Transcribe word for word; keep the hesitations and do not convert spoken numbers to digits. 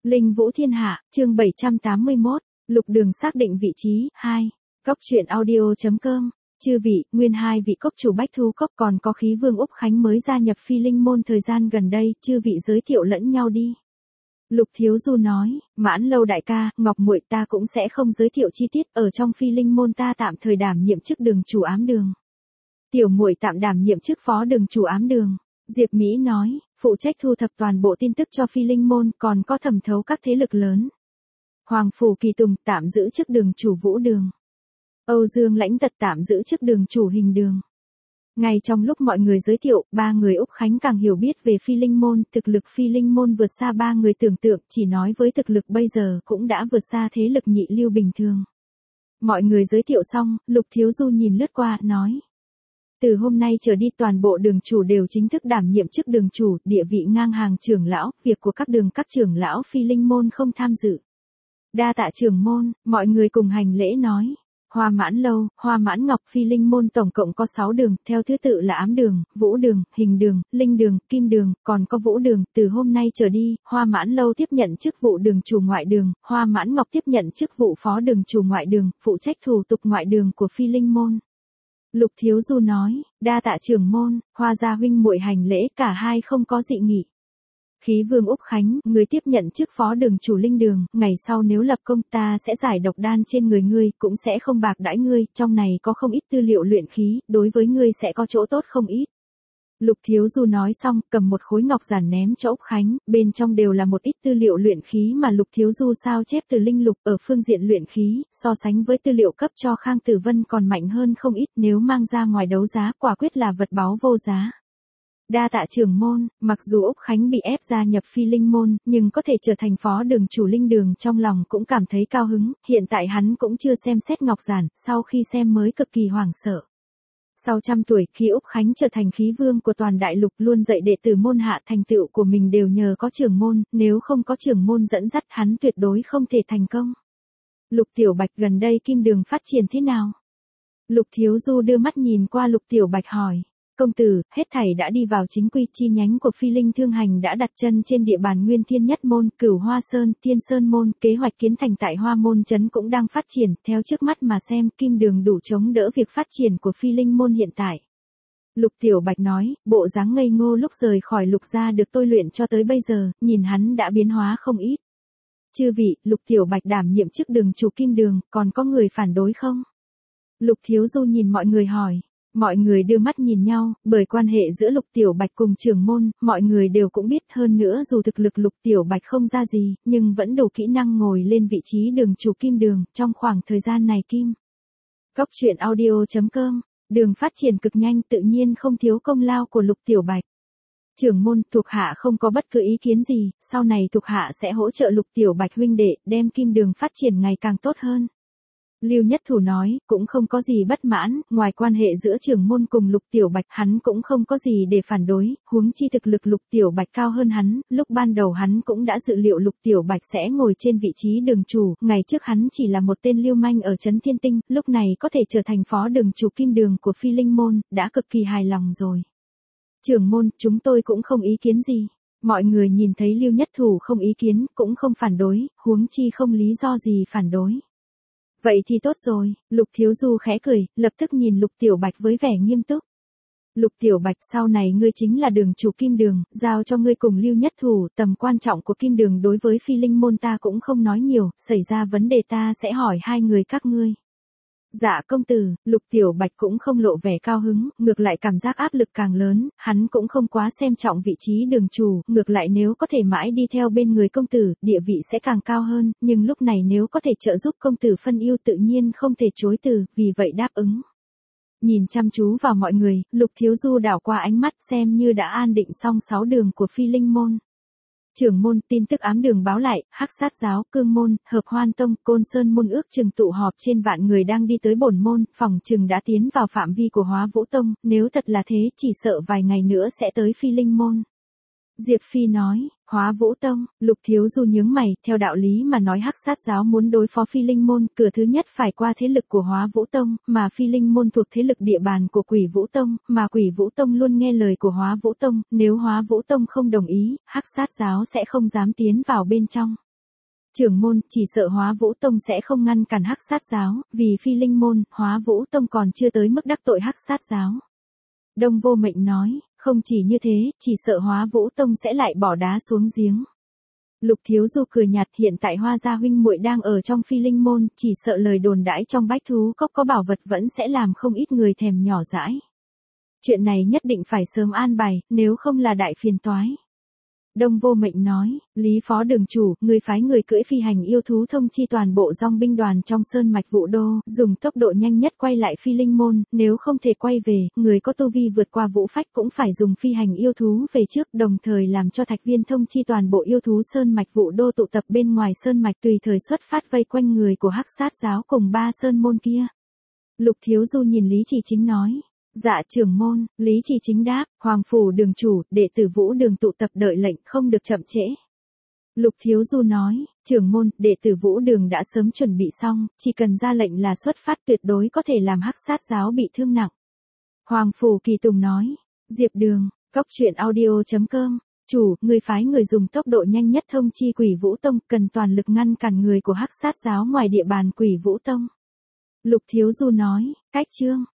Linh Vũ Thiên Hạ, chương bảy trăm tám mươi mốt, Lục Đường xác định vị trí, hai. Cốc truyện audio.com. Chư vị, nguyên hai vị cốc chủ Bách Thu Cốc còn có Khí Vương Úc Khánh mới gia nhập Phi Linh môn thời gian gần đây, chư vị giới thiệu lẫn nhau đi. Lục Thiếu Du nói, Mãn Lâu đại ca, Ngọc muội ta cũng sẽ không giới thiệu chi tiết, ở trong Phi Linh môn ta tạm thời đảm nhiệm chức đường chủ ám đường. Tiểu muội tạm đảm nhiệm chức phó đường chủ ám đường. Diệp Mỹ nói, phụ trách thu thập toàn bộ tin tức cho Phi Linh môn, còn có thẩm thấu các thế lực lớn. Hoàng Phủ Kỳ Tùng tạm giữ chức đường chủ Vũ đường. Âu Dương Lãnh Tật tạm giữ chức đường chủ Hình đường. Ngay trong lúc mọi người giới thiệu, ba người Úc Khánh càng hiểu biết về Phi Linh môn, thực lực Phi Linh môn vượt xa ba người tưởng tượng, chỉ nói với thực lực bây giờ cũng đã vượt xa thế lực nhị lưu bình thường. Mọi người giới thiệu xong, Lục Thiếu Du nhìn lướt qua, nói. Từ hôm nay trở đi toàn bộ đường chủ đều chính thức đảm nhiệm chức đường chủ, địa vị ngang hàng trưởng lão, việc của các đường các trưởng lão Phi Linh môn không tham dự. Đa tạ trưởng môn, mọi người cùng hành lễ nói. Hoa Mãn Lâu, Hoa Mãn Ngọc Phi Linh môn tổng cộng có sáu đường, theo thứ tự là ám đường, vũ đường, hình đường, linh đường, kim đường, còn có vũ đường. Từ hôm nay trở đi, Hoa Mãn Lâu tiếp nhận chức vụ đường chủ ngoại đường, Hoa Mãn Ngọc tiếp nhận chức vụ phó đường chủ ngoại đường, phụ trách thủ tục ngoại đường của Phi Linh môn. Lục Thiếu Du nói, đa tạ trưởng môn, Hoa gia huynh muội hành lễ, cả hai không có dị nghị. Khí Vương Úc Khánh, người tiếp nhận chức phó đường chủ linh đường, ngày sau nếu lập công ta sẽ giải độc đan trên người ngươi, cũng sẽ không bạc đãi ngươi, trong này có không ít tư liệu luyện khí, đối với ngươi sẽ có chỗ tốt không ít. Lục Thiếu Du nói xong, cầm một khối ngọc giản ném cho Úc Khánh, bên trong đều là một ít tư liệu luyện khí mà Lục Thiếu Du sao chép từ linh lục, ở phương diện luyện khí, so sánh với tư liệu cấp cho Khang Tử Vân còn mạnh hơn không ít, nếu mang ra ngoài đấu giá quả quyết là vật báu vô giá. Đa tạ trưởng môn, mặc dù Úc Khánh bị ép gia nhập Phi Linh môn, nhưng có thể trở thành phó đường chủ linh đường trong lòng cũng cảm thấy cao hứng, hiện tại hắn cũng chưa xem xét ngọc giản, sau khi xem mới cực kỳ hoảng sợ. Sau trăm tuổi, khi Úc Khánh trở thành khí vương của toàn đại lục luôn dạy đệ tử môn hạ, thành tựu của mình đều nhờ có trưởng môn, nếu không có trưởng môn dẫn dắt hắn tuyệt đối không thể thành công. Lục Tiểu Bạch gần đây kim đường phát triển thế nào? Lục Thiếu Du đưa mắt nhìn qua Lục Tiểu Bạch hỏi. Công tử, hết thảy đã đi vào chính quy, chi nhánh của Phi Linh Thương Hành đã đặt chân trên địa bàn Nguyên Thiên Nhất Môn, Cửu Hoa Sơn, Thiên Sơn Môn, kế hoạch kiến thành tại Hoa Môn Trấn cũng đang phát triển, theo trước mắt mà xem, kim đường đủ chống đỡ việc phát triển của Phi Linh Môn hiện tại. Lục Tiểu Bạch nói, bộ dáng ngây ngô lúc rời khỏi Lục gia được tôi luyện cho tới bây giờ, nhìn hắn đã biến hóa không ít. Chư vị, Lục Tiểu Bạch đảm nhiệm chức đường chủ kim đường, còn có người phản đối không? Lục Thiếu Du nhìn mọi người hỏi. Mọi người đưa mắt nhìn nhau, bởi quan hệ giữa Lục Tiểu Bạch cùng trưởng môn, mọi người đều cũng biết, hơn nữa dù thực lực Lục Tiểu Bạch không ra gì, nhưng vẫn đủ kỹ năng ngồi lên vị trí đường chủ kim đường, trong khoảng thời gian này kim. Cốc truyện audio.com, đường phát triển cực nhanh tự nhiên không thiếu công lao của Lục Tiểu Bạch. Trưởng môn, thuộc hạ không có bất cứ ý kiến gì, sau này thuộc hạ sẽ hỗ trợ Lục Tiểu Bạch huynh đệ, đem kim đường phát triển ngày càng tốt hơn. Lưu Nhất Thủ nói, cũng không có gì bất mãn, ngoài quan hệ giữa trưởng môn cùng Lục Tiểu Bạch, hắn cũng không có gì để phản đối, huống chi thực lực Lục Tiểu Bạch cao hơn hắn, lúc ban đầu hắn cũng đã dự liệu Lục Tiểu Bạch sẽ ngồi trên vị trí đường chủ, ngày trước hắn chỉ là một tên lưu manh ở trấn Thiên Tinh, lúc này có thể trở thành phó đường chủ kim đường của Phi Linh môn, đã cực kỳ hài lòng rồi. Trưởng môn, chúng tôi cũng không ý kiến gì. Mọi người nhìn thấy Lưu Nhất Thủ không ý kiến, cũng không phản đối, huống chi không lý do gì phản đối. Vậy thì tốt rồi, Lục Thiếu Du khẽ cười, lập tức nhìn Lục Tiểu Bạch với vẻ nghiêm túc. Lục Tiểu Bạch, sau này ngươi chính là đường chủ kim đường, giao cho ngươi cùng Lưu Nhất Thủ, tầm quan trọng của kim đường đối với Phi Linh môn ta cũng không nói nhiều, xảy ra vấn đề ta sẽ hỏi hai người các ngươi. Dạ công tử, Lục Tiểu Bạch cũng không lộ vẻ cao hứng, ngược lại cảm giác áp lực càng lớn, hắn cũng không quá xem trọng vị trí đường chủ, ngược lại nếu có thể mãi đi theo bên người công tử, địa vị sẽ càng cao hơn, nhưng lúc này nếu có thể trợ giúp công tử phân ưu tự nhiên không thể chối từ, vì vậy đáp ứng. Nhìn chăm chú vào mọi người, Lục Thiếu Du đảo qua ánh mắt xem như đã an định xong sáu đường của Phi Linh môn. Trưởng môn, tin tức ám đường báo lại, Hắc Sát giáo, Cương môn, Hợp Hoan tông, Côn Sơn môn ước chừng tụ họp trên vạn người đang đi tới bổn môn, phòng chừng đã tiến vào phạm vi của Hóa Vũ tông, nếu thật là thế, chỉ sợ vài ngày nữa sẽ tới Phi Linh môn. Diệp Phi nói, Hóa Vũ tông, Lục Thiếu Du nhướng mày, theo đạo lý mà nói Hắc Sát giáo muốn đối phó Phi Linh môn, cửa thứ nhất phải qua thế lực của Hóa Vũ tông, mà Phi Linh môn thuộc thế lực địa bàn của Quỷ Vũ tông, mà Quỷ Vũ tông luôn nghe lời của Hóa Vũ tông, nếu Hóa Vũ tông không đồng ý, Hắc Sát giáo sẽ không dám tiến vào bên trong. Trưởng môn, chỉ sợ Hóa Vũ Tông sẽ không ngăn cản Hắc Sát giáo, vì phi linh môn, Hóa Vũ Tông còn chưa tới mức đắc tội Hắc Sát giáo. Đông Vô Mệnh nói, không chỉ như thế, chỉ sợ Hóa Vũ Tông sẽ lại bỏ đá xuống giếng. Lục Thiếu Du cười nhạt, hiện tại Hoa gia huynh muội đang ở trong phi linh môn, chỉ sợ lời đồn đãi trong Bách Thú Cốc có bảo vật vẫn sẽ làm không ít người thèm nhỏ dãi. Chuyện này nhất định phải sớm an bài, nếu không là đại phiền toái. Đông Vô Mệnh nói, Lý Phó Đường chủ, người phái người cưỡi phi hành yêu thú thông chi toàn bộ dòng binh đoàn trong sơn mạch Vũ Đô, dùng tốc độ nhanh nhất quay lại phi linh môn, nếu không thể quay về, người có tu vi vượt qua vũ phách cũng phải dùng phi hành yêu thú về trước, đồng thời làm cho thạch viên thông chi toàn bộ yêu thú sơn mạch Vũ Đô tụ tập bên ngoài sơn mạch tùy thời xuất phát vây quanh người của Hắc Sát giáo cùng ba sơn môn kia. Lục Thiếu Du nhìn Lý Chỉ Chính nói. Dạ trưởng môn, Lý Chỉ Chính đáp, Hoàng phủ đường chủ, đệ tử Vũ Đường tụ tập đợi lệnh, không được chậm trễ. Lục Thiếu Du nói, trưởng môn, đệ tử Vũ Đường đã sớm chuẩn bị xong, chỉ cần ra lệnh là xuất phát, tuyệt đối có thể làm Hắc Sát giáo bị thương nặng. Hoàng phủ Kỳ Tùng nói, Diệp Đường, cốc truyện audio chấm com, chủ, người phái người dùng tốc độ nhanh nhất thông chi Quỷ Vũ Tông, cần toàn lực ngăn cản người của Hắc Sát giáo ngoài địa bàn Quỷ Vũ Tông. Lục Thiếu Du nói, cách chương.